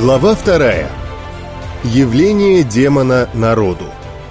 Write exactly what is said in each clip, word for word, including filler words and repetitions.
Глава вторая. Явление демона народу.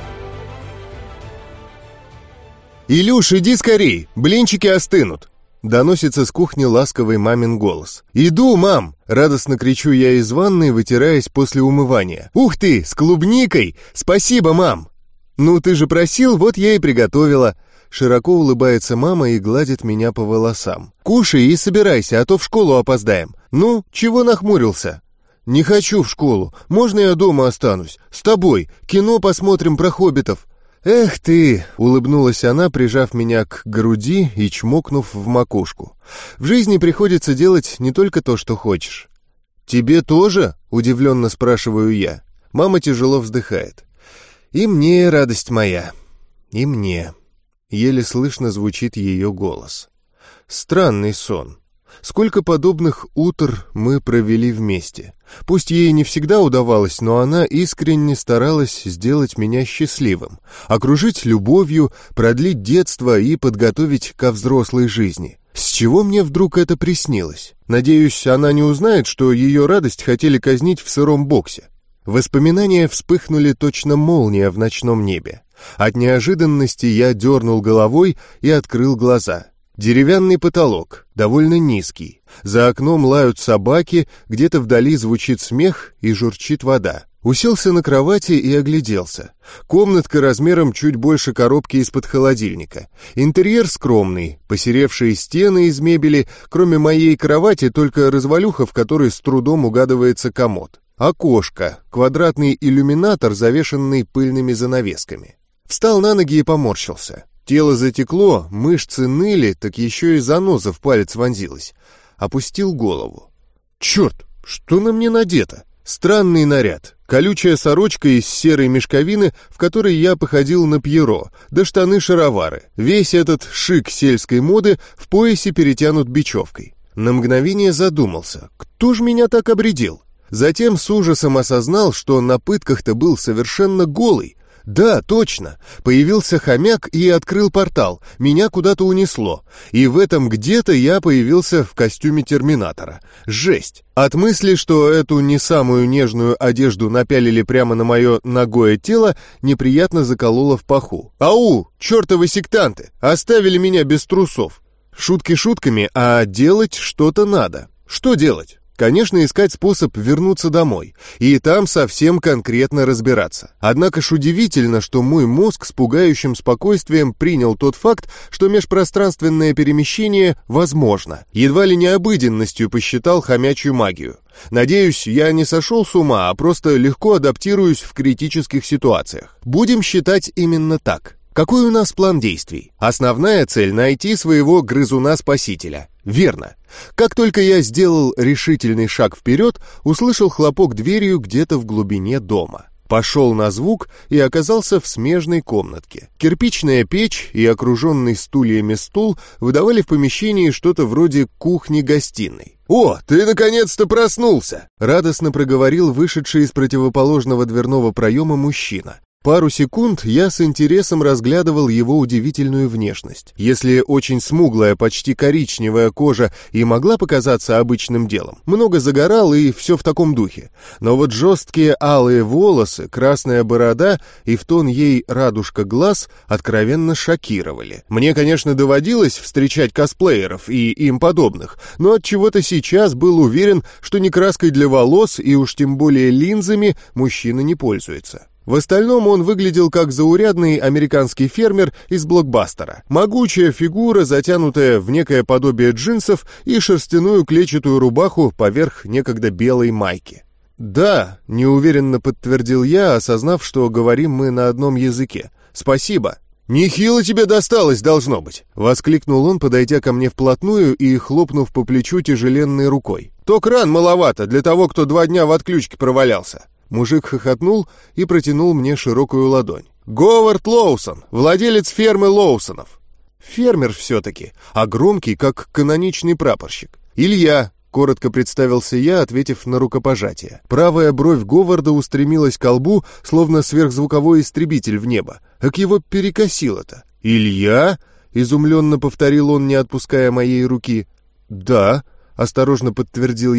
«Илюш, иди скорей, блинчики остынут!» Доносится с кухни ласковый мамин голос. «Иду, мам!» — радостно кричу я из ванной, вытираясь после умывания. «Ух ты, с клубникой! Спасибо, мам!» «Ну, ты же просил, вот я и приготовила!» Широко улыбается мама и гладит меня по волосам. «Кушай и собирайся, а то в школу опоздаем. Ну, чего нахмурился?» «Не хочу в школу. Можно я дома останусь? С тобой. Кино посмотрим про хоббитов». «Эх ты!» — улыбнулась она, прижав меня к груди и чмокнув в макушку. «В жизни приходится делать не только то, что хочешь». «Тебе тоже?» — удивленно спрашиваю я. Мама тяжело вздыхает. «И мне, радость моя, и мне». Еле слышно звучит ее голос. Странный сон. Сколько подобных утр мы провели вместе. Пусть ей не всегда удавалось, но она искренне старалась сделать меня счастливым, окружить любовью, продлить детство и подготовить ко взрослой жизни. С чего мне вдруг это приснилось? Надеюсь, она не узнает, что ее радость хотели казнить в сыром боксе. Воспоминания вспыхнули точно молния в ночном небе. От неожиданности я дернул головой и открыл глаза. Деревянный потолок, довольно низкий. За окном лают собаки, где-то вдали звучит смех и журчит вода. Уселся на кровати и огляделся. Комнатка размером чуть больше коробки из-под холодильника. Интерьер скромный, посеревшие стены из мебели, кроме моей кровати только развалюха, в которой с трудом угадывается комод. Окошко, квадратный иллюминатор, завешенный пыльными занавесками. Встал на ноги и поморщился. Тело затекло, мышцы ныли, так еще и заноза в палец вонзилась. Опустил голову. Черт, что на мне надето? Странный наряд. Колючая сорочка из серой мешковины, в которой я походил на Пьеро, да штаны-шаровары. Весь этот шик сельской моды в поясе перетянут бечевкой. На мгновение задумался, кто ж меня так обрядил? Затем с ужасом осознал, что на пытках-то был совершенно голый. Да, точно. Появился хомяк и открыл портал. Меня куда-то унесло. И в этом где-то я появился в костюме Терминатора. Жесть. От мысли, что эту не самую нежную одежду напялили прямо на мое нагое тело, неприятно закололо в паху. Ау, чертовы сектанты! Оставили меня без трусов. Шутки шутками, а делать что-то надо. Что делать? Конечно, искать способ вернуться домой, и там совсем конкретно разбираться. Однако ж удивительно, что мой мозг с пугающим спокойствием принял тот факт, что межпространственное перемещение возможно. Едва ли не обыденностью посчитал хомячью магию. Надеюсь, я не сошел с ума, а просто легко адаптируюсь в критических ситуациях. Будем считать именно так. Какой у нас план действий? Основная цель — найти своего грызуна-спасителя. Верно. Как только я сделал решительный шаг вперед, услышал хлопок дверью где-то в глубине дома. Пошел на звук и оказался в смежной комнатке. Кирпичная печь и окруженный стульями стул выдавали в помещении что-то вроде кухни-гостиной. «О, ты наконец-то проснулся!» — радостно проговорил вышедший из противоположного дверного проема мужчина. Пару секунд я с интересом разглядывал его удивительную внешность. Если очень смуглая, почти коричневая кожа и могла показаться обычным делом, много загорал и все в таком духе. Но вот жесткие алые волосы, красная борода и в тон ей радужка глаз откровенно шокировали. Мне, конечно, доводилось встречать косплееров и им подобных, но от чего-то сейчас был уверен, что ни краской для волос и уж тем более линзами мужчина не пользуется. В остальном он выглядел как заурядный американский фермер из блокбастера. Могучая фигура, затянутая в некое подобие джинсов и шерстяную клетчатую рубаху поверх некогда белой майки. «Да», — неуверенно подтвердил я, осознав, что говорим мы на одном языке. «Спасибо». «Нехило тебе досталось, должно быть!» — воскликнул он, подойдя ко мне вплотную и хлопнув по плечу тяжеленной рукой. «Ток ран маловато для того, кто два дня в отключке провалялся». Мужик хохотнул и протянул мне широкую ладонь. «Говард Лоусон, владелец фермы Лоусонов». Фермер все-таки, а громкий, как каноничный прапорщик. «Илья», — коротко представился я, ответив на рукопожатие. Правая бровь Говарда устремилась к лбу, словно сверхзвуковой истребитель в небо. Как его перекосило-то? «Илья?» — изумленно повторил он, не отпуская моей руки. «Да», — осторожно подтвердил я.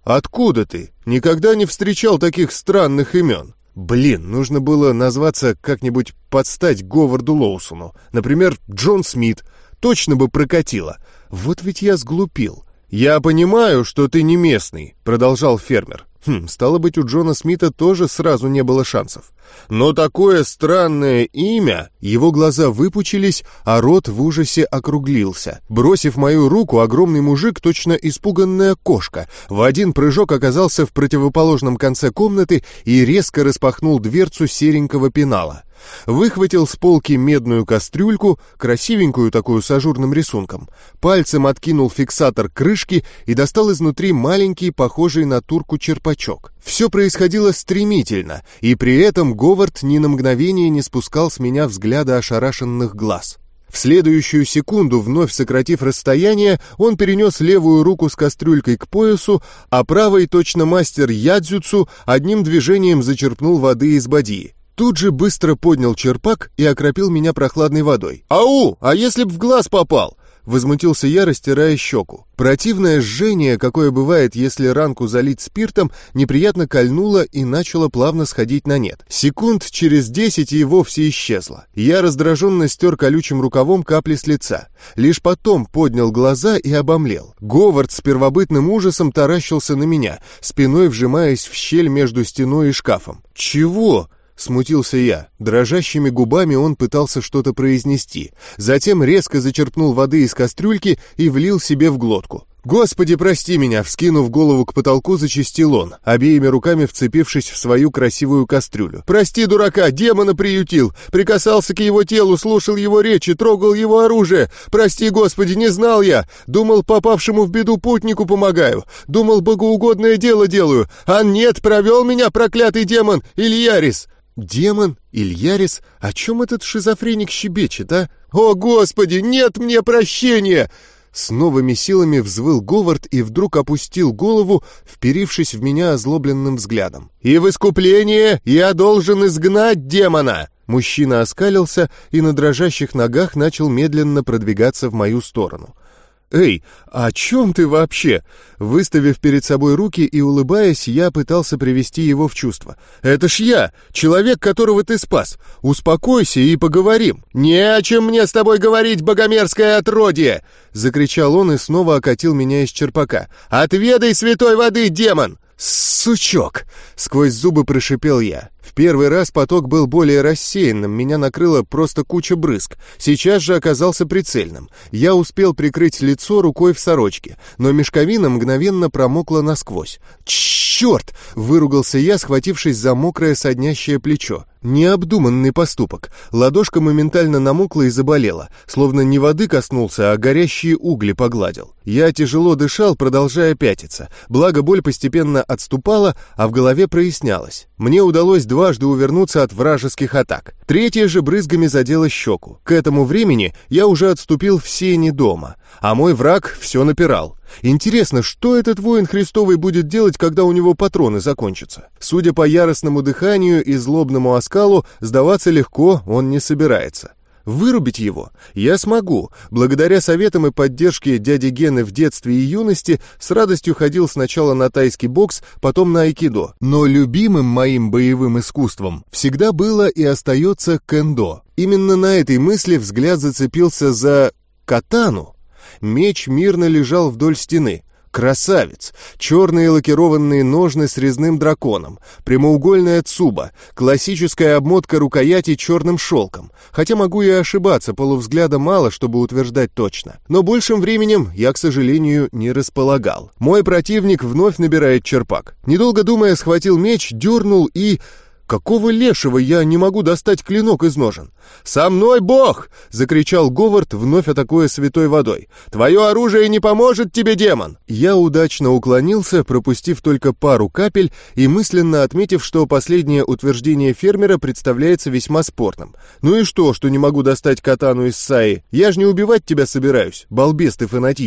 откуда ты? Никогда не встречал таких странных имен». Блин, нужно было назваться как-нибудь под стать Говарду Лоусону. Например, Джон Смит. Точно бы прокатило. Вот ведь я сглупил. «Я понимаю, что ты не местный», — продолжал фермер. Хм, стало быть, у Джона Смита тоже сразу не было шансов. «Но такое странное имя...» Его глаза выпучились, а рот в ужасе округлился. Бросив мою руку, огромный мужик, точно испуганная кошка, в один прыжок оказался в противоположном конце комнаты и резко распахнул дверцу серенького пенала. Выхватил с полки медную кастрюльку, красивенькую такую с ажурным рисунком, пальцем откинул фиксатор крышки и достал изнутри маленький, похожий на турку черпачок. Все происходило стремительно, и при этом Говард ни на мгновение не спускал с меня взгляда ошарашенных глаз. В следующую секунду, вновь сократив расстояние, он перенес левую руку с кастрюлькой к поясу, а правой, точно мастер ядзюцу, одним движением зачерпнул воды из бадьи. Тут же быстро поднял черпак и окропил меня прохладной водой. «Ау! А если б в глаз попал?» — возмутился я, растирая щеку. Противное жжение, какое бывает, если ранку залить спиртом, неприятно кольнуло и начало плавно сходить на нет. Секунд через десять и вовсе исчезло. Я раздраженно стер колючим рукавом капли с лица. Лишь потом поднял глаза и обомлел. Говард с первобытным ужасом таращился на меня, спиной вжимаясь в щель между стеной и шкафом. «Чего?» — смутился я. Дрожащими губами он пытался что-то произнести. Затем резко зачерпнул воды из кастрюльки и влил себе в глотку. «Господи, прости меня!» — вскинув голову к потолку, зачастил он, обеими руками вцепившись в свою красивую кастрюлю. «Прости, дурака! Демона приютил! Прикасался к его телу, слушал его речи, трогал его оружие! Прости, Господи, не знал я! Думал, попавшему в беду путнику помогаю! Думал, богоугодное дело делаю! А нет, провел меня проклятый демон Ильярис!» «Демон? Ильярис? О чем этот шизофреник щебечет, а? О, Господи, нет мне прощения!» С новыми силами взвыл Говард и вдруг опустил голову, вперившись в меня озлобленным взглядом. «И в искупление я должен изгнать демона!» Мужчина оскалился и на дрожащих ногах начал медленно продвигаться в мою сторону. «Эй, о чем ты вообще?» Выставив перед собой руки и улыбаясь, я пытался привести его в чувство. «Это ж я, человек, которого ты спас. Успокойся и поговорим». «Не о чем мне с тобой говорить, богомерзкое отродье!» Закричал он и снова окатил меня из черпака. «Отведай святой воды, демон!» «Сучок!» — сквозь зубы прошипел я. В первый раз поток был более рассеянным, меня накрыла просто куча брызг. Сейчас же оказался прицельным. Я успел прикрыть лицо рукой в сорочке, но мешковина мгновенно промокла насквозь. «Черт!» — выругался я, схватившись за мокрое соднящее плечо. Необдуманный поступок. Ладошка моментально намокла и заболела, словно не воды коснулся, а горящие угли погладил. Я тяжело дышал, продолжая пятиться. Благо боль постепенно отступала, а в голове прояснялось. Мне удалось дважды увернуться от вражеских атак. Третья же брызгами задела щеку. К этому времени я уже отступил в сени дома, а мой враг все напирал. Интересно, что этот воин Христовый будет делать, когда у него патроны закончатся? Судя по яростному дыханию и злобному оскалу, сдаваться легко он не собирается. Вырубить его я смогу. Благодаря советам и поддержке дяди Гены в детстве и юности с радостью ходил сначала на тайский бокс, потом на айкидо. Но любимым моим боевым искусством всегда было и остается кэндо. Именно на этой мысли взгляд зацепился за катану. Меч мирно лежал вдоль стены. Красавец! Черные лакированные ножны с резным драконом, прямоугольная цуба, классическая обмотка рукояти черным шелком. Хотя могу и ошибаться, полувзгляда мало, чтобы утверждать точно. Но большим временем я, к сожалению, не располагал. Мой противник вновь набирает черпак. Недолго думая, схватил меч, дернул и... Какого лешего я не могу достать клинок из ножен? «Со мной Бог!» — закричал Говард, вновь атакуя святой водой. «Твое оружие не поможет тебе, демон!» Я удачно уклонился, пропустив только пару капель и мысленно отметив, что последнее утверждение фермера представляется весьма спорным. «Ну и что, что не могу достать катану из Саи? Я же не убивать тебя собираюсь, балбес ты фанатичный!»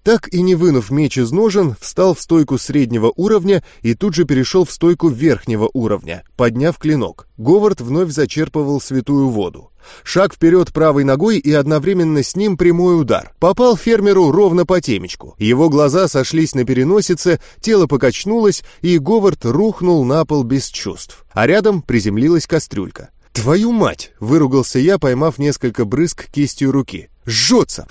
Так и не вынув меч из ножен, встал в стойку среднего уровня и тут же перешел в стойку верхнего уровня, подняв клинок. Говард вновь зачерпывал святую воду. Шаг вперед правой ногой и одновременно с ним прямой удар. Попал фермеру ровно по темечку. Его глаза сошлись на переносице, тело покачнулось, и Говард рухнул на пол без чувств. А рядом приземлилась кастрюлька. «Твою мать!» — выругался я, поймав несколько брызг кистью руки. «Жжется!»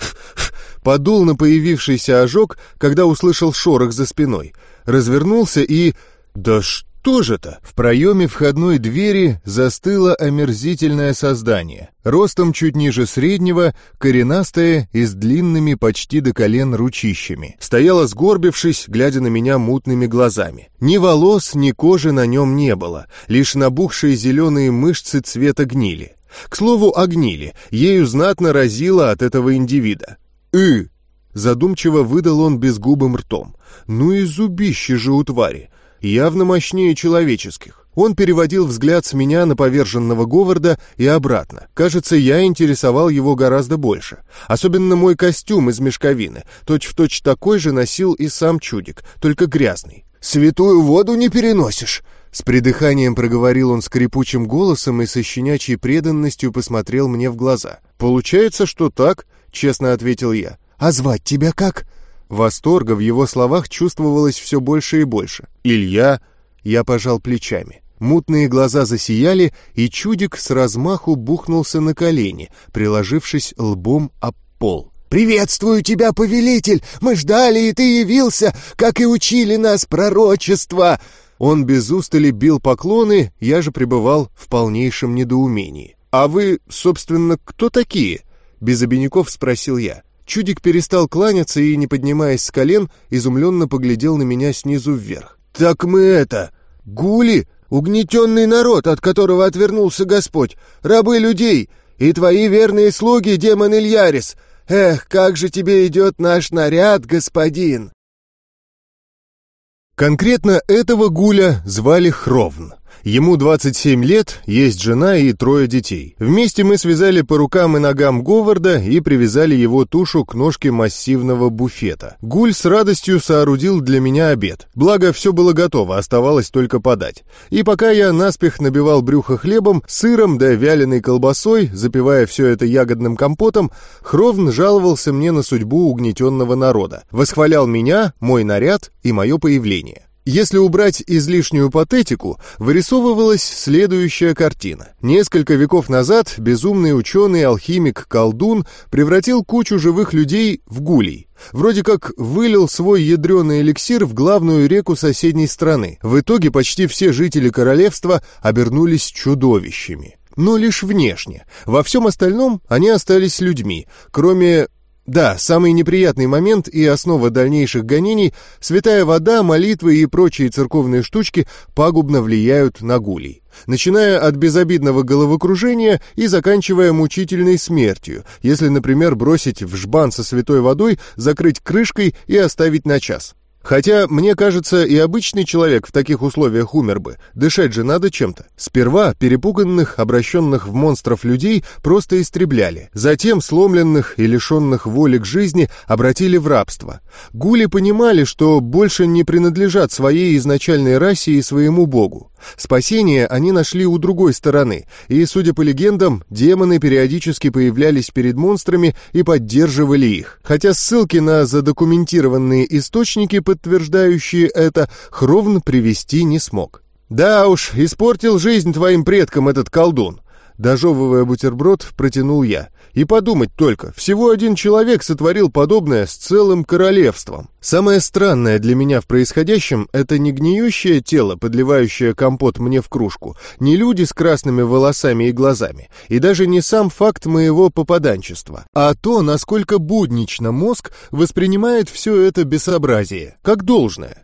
Подул на появившийся ожог, когда услышал шорох за спиной. Развернулся и... «Да что же-то?» В проеме входной двери застыло омерзительное создание. Ростом чуть ниже среднего, коренастое и с длинными почти до колен ручищами. Стояла сгорбившись, глядя на меня мутными глазами. Ни волос, ни кожи на нем не было, лишь набухшие зеленые мышцы цвета гнили. К слову о гнили, ею знатно разило от этого индивида. «Ы!» — задумчиво выдал он безгубым ртом. «Ну и зубище же у твари! Явно мощнее человеческих». Он переводил взгляд с меня на поверженного Говарда и обратно. Кажется, я интересовал его гораздо больше. Особенно мой костюм из мешковины. Точь-в-точь такой же носил и сам чудик, только грязный. «Святую воду не переносишь?» С придыханием проговорил он скрипучим голосом и со щенячьей преданностью посмотрел мне в глаза. «Получается, что так», — честно ответил я. «А звать тебя как?» Восторга в его словах чувствовалось все больше и больше. «Илья», — я пожал плечами. Мутные глаза засияли, и чудик с размаху бухнулся на колени, приложившись лбом об пол. «Приветствую тебя, повелитель! Мы ждали, и ты явился, как и учили нас пророчества!» Он без устали бил поклоны, я же пребывал в полнейшем недоумении. «А вы, собственно, кто такие?» — без обиняков спросил я. Чудик перестал кланяться и, не поднимаясь с колен, изумленно поглядел на меня снизу вверх. «Так мы это... гули, угнетенный народ, от которого отвернулся Господь, рабы людей, и твои верные слуги, демон Ильярис. Эх, как же тебе идет наш наряд, господин!» Конкретно этого гуля звали Хровн. Ему двадцать семь лет, есть жена и трое детей. Вместе мы связали по рукам и ногам Говарда и привязали его тушу к ножке массивного буфета. Гуль с радостью соорудил для меня обед. Благо, все было готово, оставалось только подать. И пока я наспех набивал брюхо хлебом, сыром да вяленой колбасой, запивая все это ягодным компотом, Хровн жаловался мне на судьбу угнетенного народа. Восхвалял меня, мой наряд и мое появление. Если убрать излишнюю патетику, вырисовывалась следующая картина. Несколько веков назад безумный ученый-алхимик-колдун превратил кучу живых людей в гулей. Вроде как вылил свой ядреный эликсир в главную реку соседней страны. В итоге почти все жители королевства обернулись чудовищами. Но лишь внешне. Во всем остальном они остались людьми, кроме... Да, самый неприятный момент и основа дальнейших гонений — святая вода, молитвы и прочие церковные штучки пагубно влияют на гулей. Начиная от безобидного головокружения и заканчивая мучительной смертью, если, например, бросить в жбан со святой водой, закрыть крышкой и оставить на час. Хотя, мне кажется, и обычный человек в таких условиях умер бы. Дышать же надо чем-то. Сперва перепуганных, обращенных в монстров людей просто истребляли. Затем сломленных и лишенных воли к жизни обратили в рабство. Гули понимали, что больше не принадлежат своей изначальной расе и своему богу. Спасение они нашли у другой стороны, и, судя по легендам, демоны периодически появлялись перед монстрами и поддерживали их. Хотя ссылки на задокументированные источники, подтверждающие это, Хровн привести не смог. «Да уж, испортил жизнь твоим предкам этот колдун», — дожевывая бутерброд, протянул я. «И подумать только, всего один человек сотворил подобное с целым королевством». Самое странное для меня в происходящем — это не гниющее тело, подливающее компот мне в кружку, не люди с красными волосами и глазами, и даже не сам факт моего попаданчества, а то, насколько буднично мозг воспринимает все это безобразие, как должное.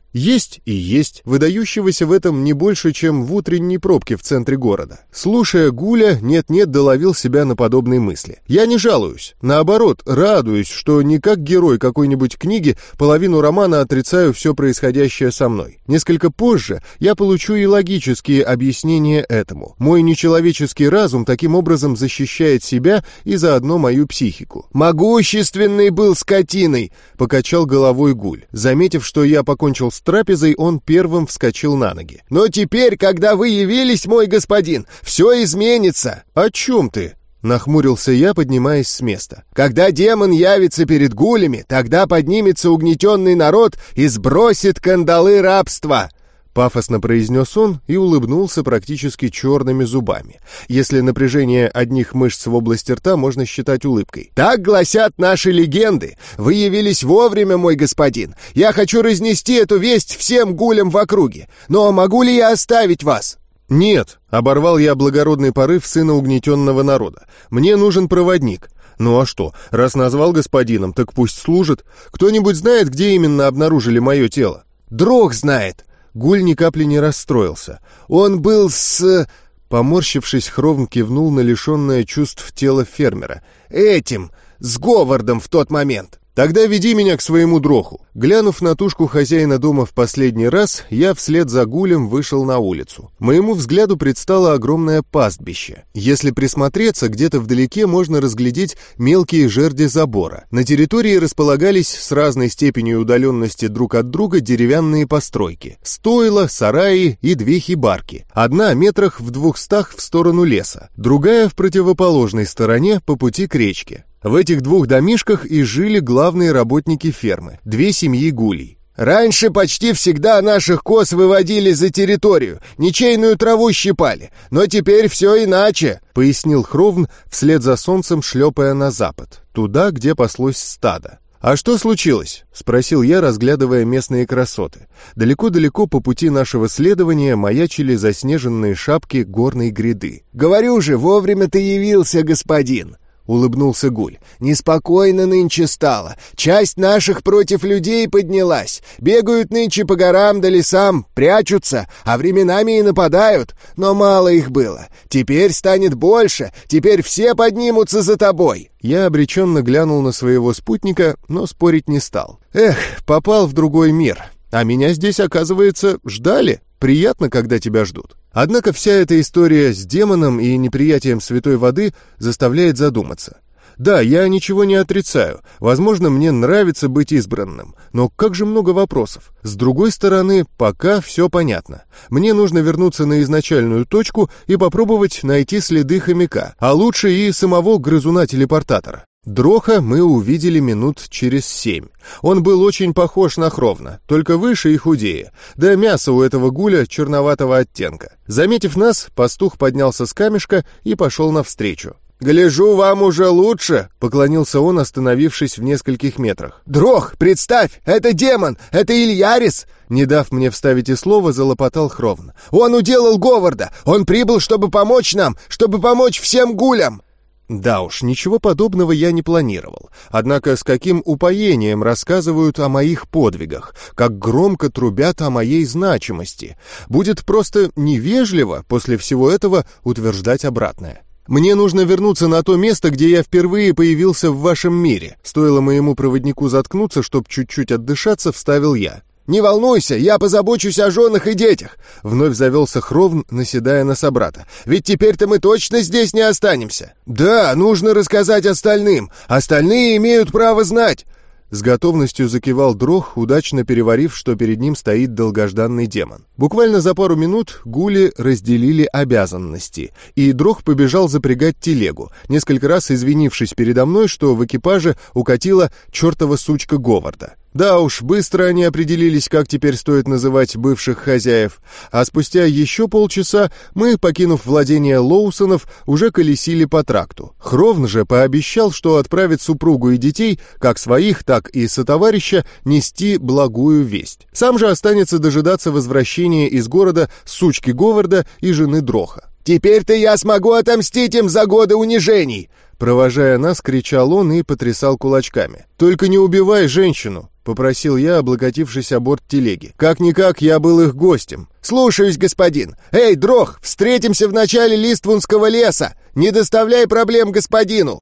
Есть и есть, выдающегося в этом не больше, чем в утренней пробке в центре города. Слушая Гуля, нет-нет, доловил себя на подобные мысли. Я не жалуюсь, наоборот, радуюсь, что не как герой какой-нибудь книги половину романа отрицаю все происходящее со мной. Несколько позже я получу и логические объяснения этому. Мой нечеловеческий разум таким образом защищает себя и заодно мою психику. «Могущественный был скотиной!» — покачал головой Гуль. Заметив, что я покончил с трапезой, он первым вскочил на ноги. «Но теперь, когда вы явились, мой господин, все изменится!» «О чем ты?» — нахмурился я, поднимаясь с места. «Когда демон явится перед гулями, тогда поднимется угнетенный народ и сбросит кандалы рабства!» Пафосно произнес он и улыбнулся практически черными зубами. Если напряжение одних мышц в области рта можно считать улыбкой. «Так гласят наши легенды. Вы явились вовремя, мой господин. Я хочу разнести эту весть всем гулям в округе. Но могу ли я оставить вас?» «Нет», — оборвал я благородный порыв сына угнетенного народа. «Мне нужен проводник». «Ну а что, раз назвал господином, так пусть служит. Кто-нибудь знает, где именно обнаружили мое тело?» «Дрог знает». Гуль ни капли не расстроился. «Он был с...» Поморщившись, Хровн кивнул на лишенное чувств тело фермера. «Этим, с Говардом в тот момент». «Тогда веди меня к своему дроху». Глянув на тушку хозяина дома в последний раз, я вслед за Гулем вышел на улицу. Моему взгляду предстало огромное пастбище. Если присмотреться, где-то вдалеке можно разглядеть мелкие жерди забора. На территории располагались с разной степенью удаленности друг от друга деревянные постройки. Стойла, сараи и две хибарки. Одна метрах в двухстах в сторону леса, другая в противоположной стороне по пути к речке. В этих двух домишках и жили главные работники фермы, две семьи гулей. «Раньше почти всегда наших коз выводили за территорию, ничейную траву щипали, но теперь все иначе», — пояснил Хровн, вслед за солнцем шлепая на запад, туда, где паслось стадо. «А что случилось?» — спросил я, разглядывая местные красоты. Далеко-далеко по пути нашего следования маячили заснеженные шапки горной гряды. «Говорю же, вовремя ты явился, господин!» — улыбнулся Гуль. «Неспокойно нынче стало. Часть наших против людей поднялась. Бегают нынче по горам да лесам, прячутся, а временами и нападают. Но мало их было. Теперь станет больше. Теперь все поднимутся за тобой». Я обреченно глянул на своего спутника, но спорить не стал. «Эх, попал в другой мир. А меня здесь, оказывается, ждали. Приятно, когда тебя ждут». Однако вся эта история с демоном и неприятием святой воды заставляет задуматься. Да, я ничего не отрицаю. Возможно, мне нравится быть избранным. Но как же много вопросов. С другой стороны, пока все понятно. Мне нужно вернуться на изначальную точку и попробовать найти следы хомяка, а лучше и самого грызуна-телепортатора. Дроха мы увидели минут через семь. Он был очень похож на Хровна, только выше и худее, да мясо у этого гуля черноватого оттенка. Заметив нас, пастух поднялся с камешка и пошел навстречу. «Гляжу, вам уже лучше!» — поклонился он, остановившись в нескольких метрах. «Дрох, представь, это демон, это Ильярис!» Не дав мне вставить и слово, залопотал Хровн. «Он уделал Говарда! Он прибыл, чтобы помочь нам, чтобы помочь всем гулям!» Да уж, ничего подобного я не планировал. Однако с каким упоением рассказывают о моих подвигах, как громко трубят о моей значимости. Будет просто невежливо после всего этого утверждать обратное. «Мне нужно вернуться на то место, где я впервые появился в вашем мире». Стоило моему проводнику заткнуться, чтоб чуть-чуть отдышаться, вставил я. «Не волнуйся, я позабочусь о женах и детях», — вновь завелся Хровн, наседая на собрата. «Ведь теперь-то мы точно здесь не останемся». «Да, нужно рассказать остальным. Остальные имеют право знать». С готовностью закивал Дрох, удачно переварив, что перед ним стоит долгожданный демон. Буквально за пару минут гули разделили обязанности, и Дрох побежал запрягать телегу, несколько раз извинившись передо мной, что в экипаже укатила чертова сучка Говарда. Да уж, быстро они определились, как теперь стоит называть бывших хозяев, а спустя еще полчаса мы, покинув владение Лоусонов, уже колесили по тракту. Хровн же пообещал, что отправит супругу и детей, как своих, так и сотоварища, нести благую весть. Сам же останется дожидаться возвращения из города сучки Говарда и жены Дроха. «Теперь-то я смогу отомстить им за годы унижений!» Провожая нас, кричал он и потрясал кулачками. «Только не убивай женщину!» — попросил я, облокотившись о борт телеги. «Как-никак я был их гостем». «Слушаюсь, господин! Эй, Дрох, встретимся в начале Листвунского леса! Не доставляй проблем господину!»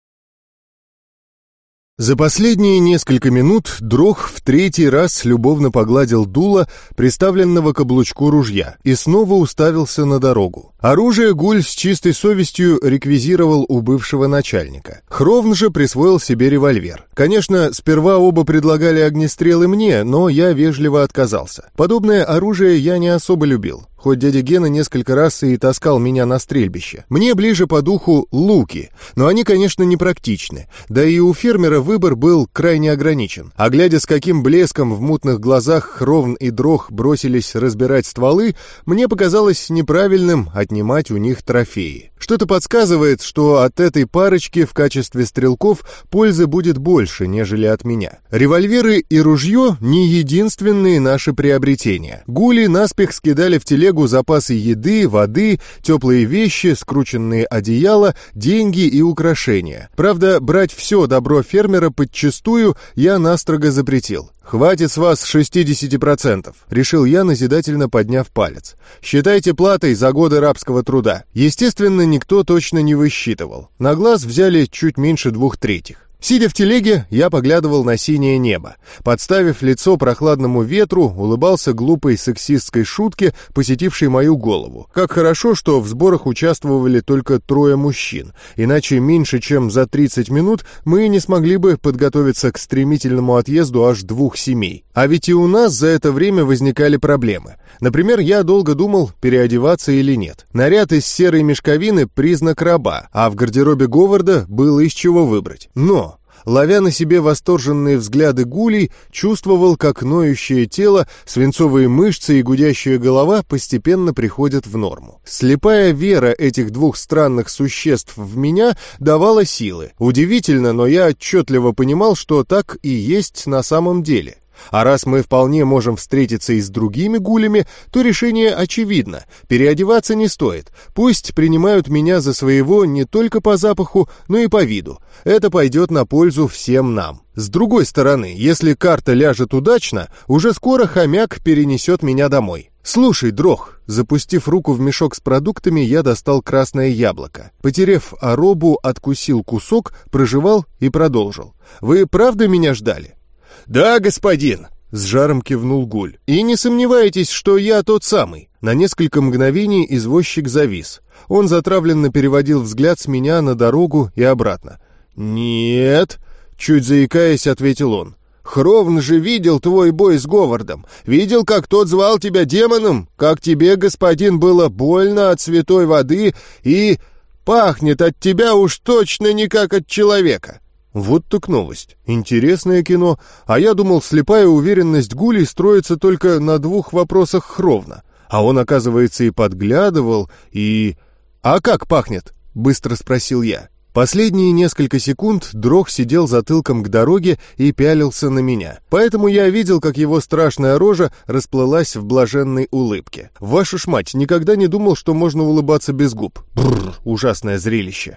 За последние несколько минут Дрох в третий раз любовно погладил дуло приставленного к облучку ружья и снова уставился на дорогу. Оружие Гуль с чистой совестью реквизировал у бывшего начальника. Хровн же присвоил себе револьвер. Конечно, сперва оба предлагали огнестрелы мне, но я вежливо отказался. Подобное оружие я не особо любил, хоть дядя Гена несколько раз и таскал меня на стрельбище. Мне ближе по духу луки, но они, конечно, непрактичны, да и у фермера выбор был крайне ограничен. А глядя, с каким блеском в мутных глазах Хровн и Дрох бросились разбирать стволы, мне показалось неправильным отнимать у них трофеи. Что-то подсказывает, что от этой парочки в качестве стрелков пользы будет больше, нежели от меня. Револьверы и ружье — не единственные наши приобретения. Гули наспех скидали в телегу запасы еды, воды, теплые вещи, скрученные одеяла, деньги и украшения. Правда, брать все добро фермера подчистую я настрого запретил. «Хватит с вас шестьдесят процентов», — решил я, назидательно подняв палец. «Считайте платой за годы рабского труда». Естественно, никто точно не высчитывал. На глаз взяли чуть меньше двух третьих. Сидя в телеге, я поглядывал на синее небо. Подставив лицо прохладному ветру, улыбался глупой сексистской шутке, посетившей мою голову. Как хорошо, что в сборах участвовали только трое мужчин, иначе меньше чем за тридцать минут мы не смогли бы подготовиться к стремительному отъезду аж двух семей. А ведь и у нас за это время возникали проблемы. Например, я долго думал, переодеваться или нет. Наряд из серой мешковины — признак раба, а в гардеробе Говарда было из чего выбрать. Но ловя на себе восторженные взгляды гулей, чувствовал, как ноющее тело, свинцовые мышцы и гудящая голова постепенно приходят в норму. Слепая вера этих двух странных существ в меня давала силы. Удивительно, но я отчетливо понимал, что так и есть на самом деле. А раз мы вполне можем встретиться и с другими гулями, то решение очевидно. Переодеваться не стоит. Пусть принимают меня за своего не только по запаху, но и по виду. Это пойдет на пользу всем нам. С другой стороны, если карта ляжет удачно, уже скоро хомяк перенесет меня домой. «Слушай, Дрох», запустив руку в мешок с продуктами, я достал красное яблоко. Потерев оробу, откусил кусок, прожевал и продолжил. «Вы правда меня ждали?» «Да, господин», — с жаром кивнул Гуль. «И не сомневайтесь, что я тот самый». На несколько мгновений извозчик завис. Он затравленно переводил взгляд с меня на дорогу и обратно. «Нет», — чуть заикаясь, ответил он. «Хровн же видел твой бой с Говардом. Видел, как тот звал тебя демоном, как тебе, господин, было больно от святой воды, и пахнет от тебя уж точно не как от человека». Вот так новость. Интересное кино. А я думал, слепая уверенность гулей строится только на двух вопросах Хровна. А он, оказывается, и подглядывал, и... «А как пахнет?» — быстро спросил я. Последние несколько секунд Дрох сидел затылком к дороге и пялился на меня. Поэтому я видел, как его страшная рожа расплылась в блаженной улыбке. Вашу ж мать, никогда не думал, что можно улыбаться без губ. Бррр, ужасное зрелище.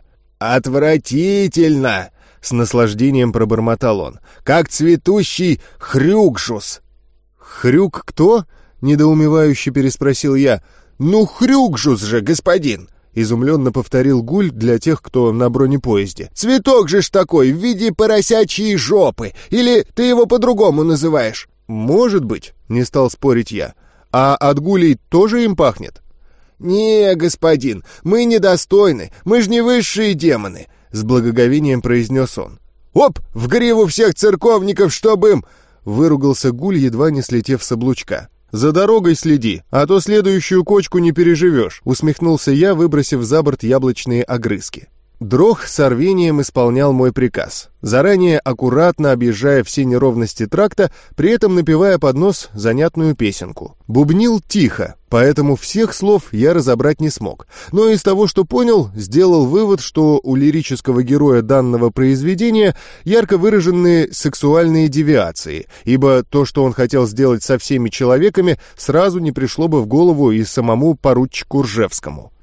«Отвратительно!» — с наслаждением пробормотал он. «Как цветущий хрюкжус!» «Хрюк кто?» — недоумевающе переспросил я. «Ну, хрюкжус же, господин!» — изумленно повторил Гуль для тех, кто на бронепоезде. «Цветок же ж такой, в виде поросячьей жопы! Или ты его по-другому называешь?» «Может быть», — не стал спорить я. «А от гулей тоже им пахнет?» «Не, господин, мы недостойны, мы ж не высшие демоны», — с благоговением произнес он. «Оп, в гриву всех церковников, чтобы им...» — выругался Гуль, едва не слетев с облучка. «За дорогой следи, а то следующую кочку не переживешь», — усмехнулся я, выбросив за борт яблочные огрызки. Дрох с рвением исполнял мой приказ, заранее аккуратно объезжая все неровности тракта, при этом напевая под нос занятную песенку. Бубнил тихо, поэтому всех слов я разобрать не смог, но из того, что понял, сделал вывод, что у лирического героя данного произведения ярко выраженные сексуальные девиации, ибо то, что он хотел сделать со всеми человеками, сразу не пришло бы в голову и самому поручику Ржевскому.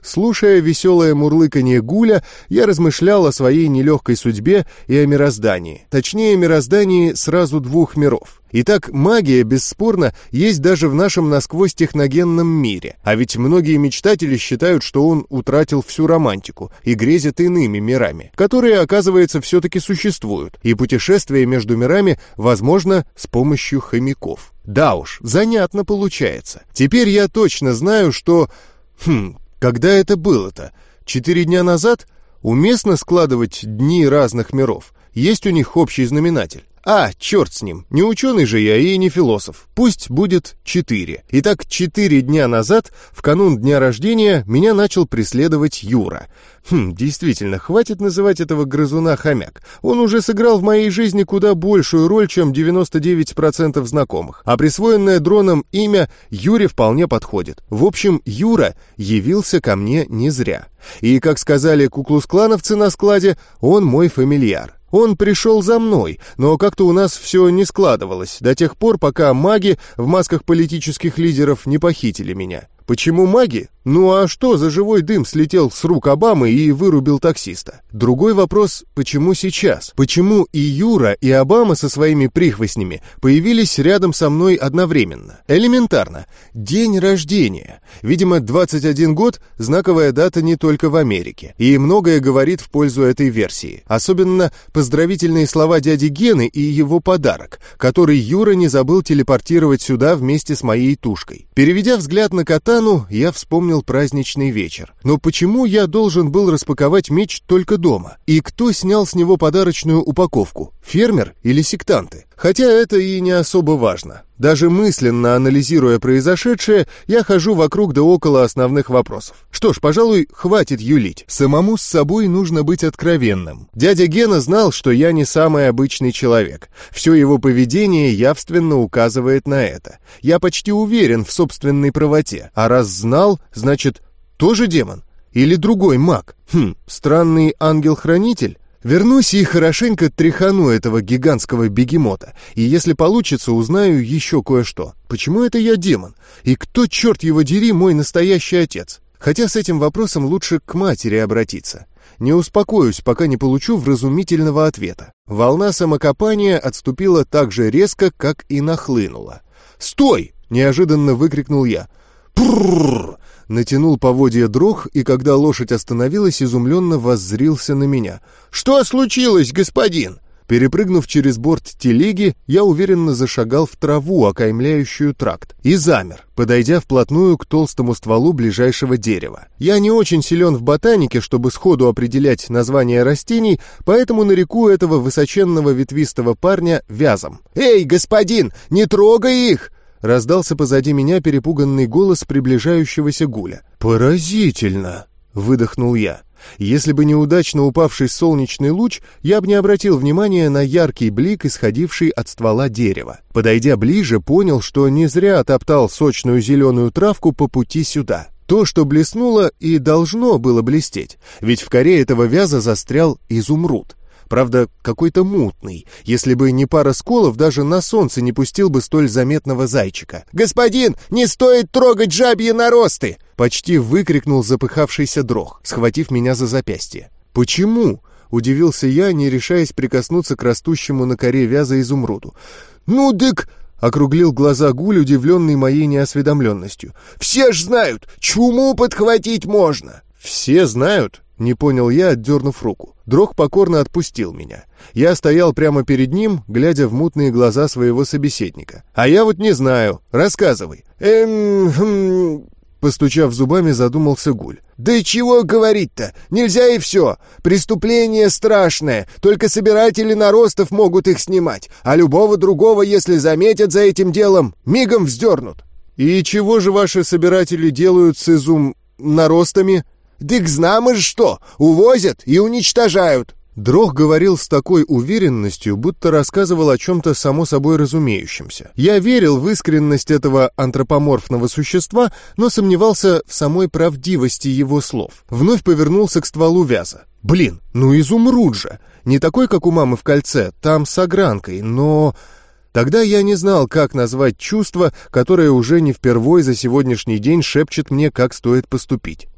Слушая веселое мурлыканье Гуля, я размышлял о своей нелегкой судьбе и о мироздании. Точнее, мироздании сразу двух миров. Итак, магия, бесспорно, есть даже в нашем насквозь техногенном мире. А ведь многие мечтатели считают, что он утратил всю романтику и грезят иными мирами, которые, оказывается, все-таки существуют. И путешествие между мирами возможно с помощью хомяков. Да уж, занятно получается. Теперь я точно знаю, что... Хм... Когда это было-то? Четыре дня назад? Уместно складывать дни разных миров? Есть у них общий знаменатель. А, черт с ним, не ученый же я и не философ. Пусть будет четыре. Итак, четыре дня назад, в канун дня рождения, меня начал преследовать Юра. Хм, действительно, хватит называть этого грызуна хомяк. Он уже сыграл в моей жизни куда большую роль, чем девяносто девять процентов знакомых. А присвоенное дроном имя Юре вполне подходит. В общем, Юра явился ко мне не зря. И, как сказали куклус-клановцы на складе, он мой фамильяр. Он пришел за мной, но как-то у нас все не складывалось, до тех пор, пока маги в масках политических лидеров не похитили меня. Почему маги? Ну а что за живой дым слетел с рук Обамы и вырубил таксиста? Другой вопрос, почему сейчас? Почему и Юра, и Обама со своими прихвостнями появились рядом со мной одновременно? Элементарно. День рождения. Видимо, двадцать один год – знаковая дата не только в Америке. И многое говорит в пользу этой версии. Особенно поздравительные слова дяди Гены и его подарок, который Юра не забыл телепортировать сюда вместе с моей тушкой. Переведя взгляд на кота, я вспомнил праздничный вечер. Но почему я должен был распаковать меч только дома? И кто снял с него подарочную упаковку? Фермер или сектанты? Хотя это и не особо важно. Даже мысленно анализируя произошедшее, я хожу вокруг да около основных вопросов. Что ж, пожалуй, хватит юлить. Самому с собой нужно быть откровенным. Дядя Гена знал, что я не самый обычный человек. Все его поведение явственно указывает на это. Я почти уверен в собственной правоте. А раз знал, значит, тоже демон? Или другой маг? Хм, странный ангел-хранитель? Вернусь и хорошенько тряхану этого гигантского бегемота, и если получится, узнаю еще кое-что. Почему это я демон? И кто, черт его дери, мой настоящий отец? Хотя с этим вопросом лучше к матери обратиться. Не успокоюсь, пока не получу вразумительного ответа. Волна самокопания отступила так же резко, как и нахлынула. «Стой!» — неожиданно выкрикнул я. «Пррррр!» Натянул поводья дрог, и когда лошадь остановилась, изумленно воззрился на меня. «Что случилось, господин?» Перепрыгнув через борт телеги, я уверенно зашагал в траву, окаймляющую тракт, и замер, подойдя вплотную к толстому стволу ближайшего дерева. Я не очень силен в ботанике, чтобы сходу определять названия растений, поэтому нареку этого высоченного ветвистого парня вязом. «Эй, господин, не трогай их!» Раздался позади меня перепуганный голос приближающегося Гуля. «Поразительно!» — выдохнул я. Если бы неудачно упавший солнечный луч, я бы не обратил внимания на яркий блик, исходивший от ствола дерева. Подойдя ближе, понял, что не зря топтал сочную зеленую травку по пути сюда. То, что блеснуло, и должно было блестеть, ведь в коре этого вяза застрял изумруд. Правда, какой-то мутный. Если бы не пара сколов, даже на солнце не пустил бы столь заметного зайчика. «Господин, не стоит трогать жабьи наросты!» Почти выкрикнул запыхавшийся дрог, схватив меня за запястье. «Почему?» — удивился я, не решаясь прикоснуться к растущему на коре вяза изумруду. «Ну, дык...» — округлил глаза Гуль, удивленный моей неосведомленностью. «Все ж знают, чуму подхватить можно!» «Все знают?» — не понял я, отдернув руку. Дрог покорно отпустил меня. Я стоял прямо перед ним, глядя в мутные глаза своего собеседника. «А я вот не знаю. Рассказывай». «Эм... Хм...» Постучав зубами, задумался Гуль. «Да чего говорить-то? Нельзя и все. Преступление страшное. Только собиратели наростов могут их снимать. А любого другого, если заметят за этим делом, мигом вздернут». «И чего же ваши собиратели делают с изум... наростами?» «Дык знамо ж что! Увозят и уничтожают!» Дрог говорил с такой уверенностью, будто рассказывал о чем-то само собой разумеющемся. Я верил в искренность этого антропоморфного существа, но сомневался в самой правдивости его слов. Вновь повернулся к стволу вяза. «Блин, ну изумруд же! Не такой, как у мамы в кольце, там с огранкой, но...» Тогда я не знал, как назвать чувство, которое уже не впервой за сегодняшний день шепчет мне, как стоит поступить.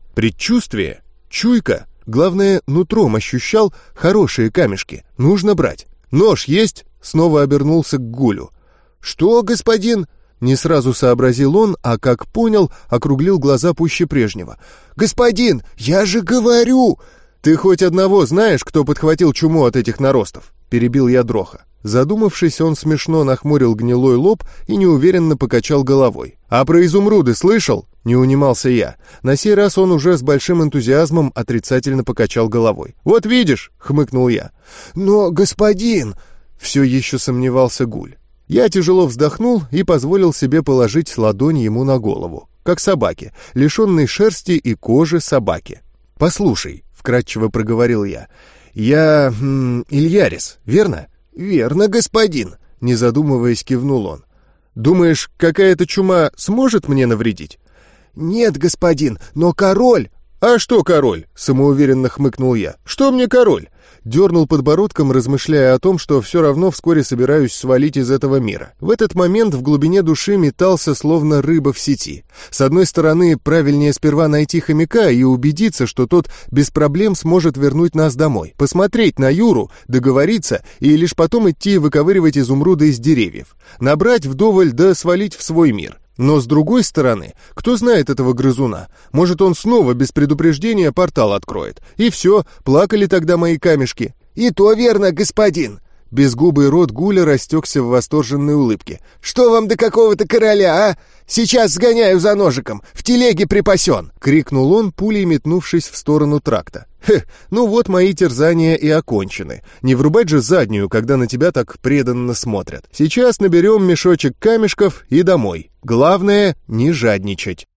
Предчувствие? Чуйка? Главное, нутром ощущал хорошие камешки. Нужно брать. «Нож есть?» — снова обернулся к Гулю. «Что, господин?» Не сразу сообразил он, а как понял, округлил глаза пуще прежнего. «Господин, я же говорю!» «Ты хоть одного знаешь, кто подхватил чуму от этих наростов?» — перебил я Дроха. Задумавшись, он смешно нахмурил гнилой лоб и неуверенно покачал головой. «А про изумруды слышал?» — не унимался я. На сей раз он уже с большим энтузиазмом отрицательно покачал головой. «Вот видишь!» — хмыкнул я. «Но, господин...» — все еще сомневался Гуль. Я тяжело вздохнул и позволил себе положить ладонь ему на голову, как собаке, лишенной шерсти и кожи собаки. «Послушай», — вкратчиво проговорил я, — «я... М, Ильярис, верно?» «Верно, господин», — не задумываясь, кивнул он. «Думаешь, какая-то чума сможет мне навредить?» «Нет, господин, но король...» «А что король?» — самоуверенно хмыкнул я. «Что мне король?» Дернул подбородком, размышляя о том, что все равно вскоре собираюсь свалить из этого мира. В этот момент в глубине души метался, словно рыба в сети. С одной стороны, правильнее сперва найти хомяка и убедиться, что тот без проблем сможет вернуть нас домой. Посмотреть на Юру, договориться и лишь потом идти выковыривать изумруды из деревьев. Набрать вдоволь да свалить в свой мир. Но с другой стороны, кто знает этого грызуна? Может, он снова без предупреждения портал откроет. И все, плакали тогда мои камешки. «И то верно, господин!» Безгубый рот Гуля растекся в восторженной улыбке. «Что вам до какого-то короля, а? Сейчас сгоняю за ножиком, в телеге припасен!» — крикнул он, пулей метнувшись в сторону тракта. «Хе, ну вот мои терзания и окончены. Не врубать же заднюю, когда на тебя так преданно смотрят. Сейчас наберем мешочек камешков и домой. Главное — не жадничать».